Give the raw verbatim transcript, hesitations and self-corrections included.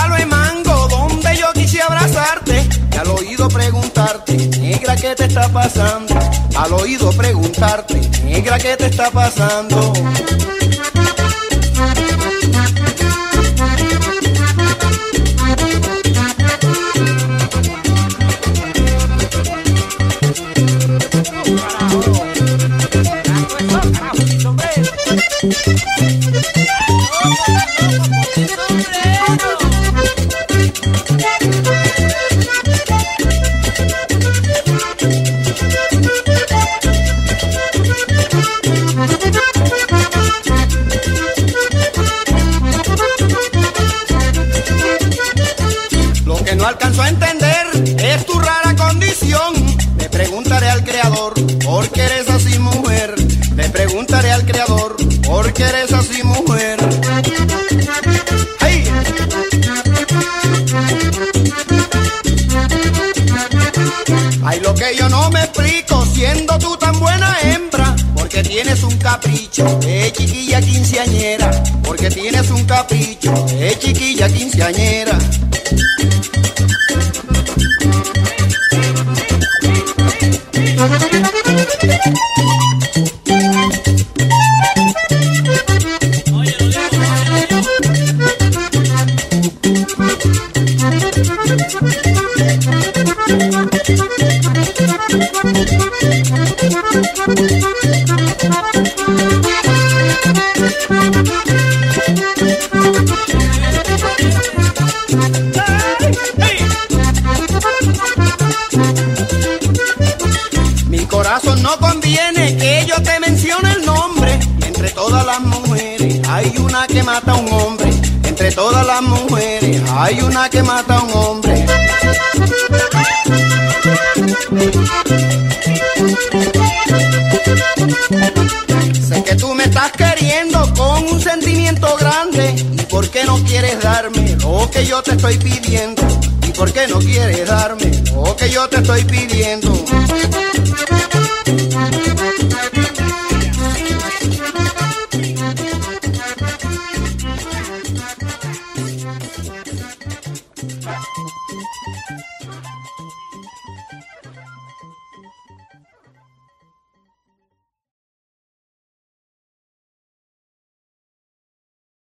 palo de mango donde yo quise abrazarte y al oído preguntarte, negra, ¿qué te está pasando? Al oído preguntarte, negra, ¿qué te está pasando? Lo que no alcanzo a entender es tu rara condición. Le preguntaré al creador, ¿por qué eres así, mujer? Le preguntaré al creador, ¿por qué eres así, mujer? ¡Hey! Ay, lo que yo no me explico, siendo tú tan buena hembra, porque tienes un capricho de chiquilla quinceañera, porque tienes un capricho de chiquilla quinceañera. Mi corazón no conviene que yo te mencione el nombre. Entre todas las mujeres hay una que mata a un hombre. Entre todas las mujeres hay una que mata a un hombre. Sé que tú me estás queriendo con un sentimiento grande. ¿Y por qué no quieres darme lo que yo te estoy pidiendo? ¿Y por qué no quieres darme lo que yo te estoy pidiendo?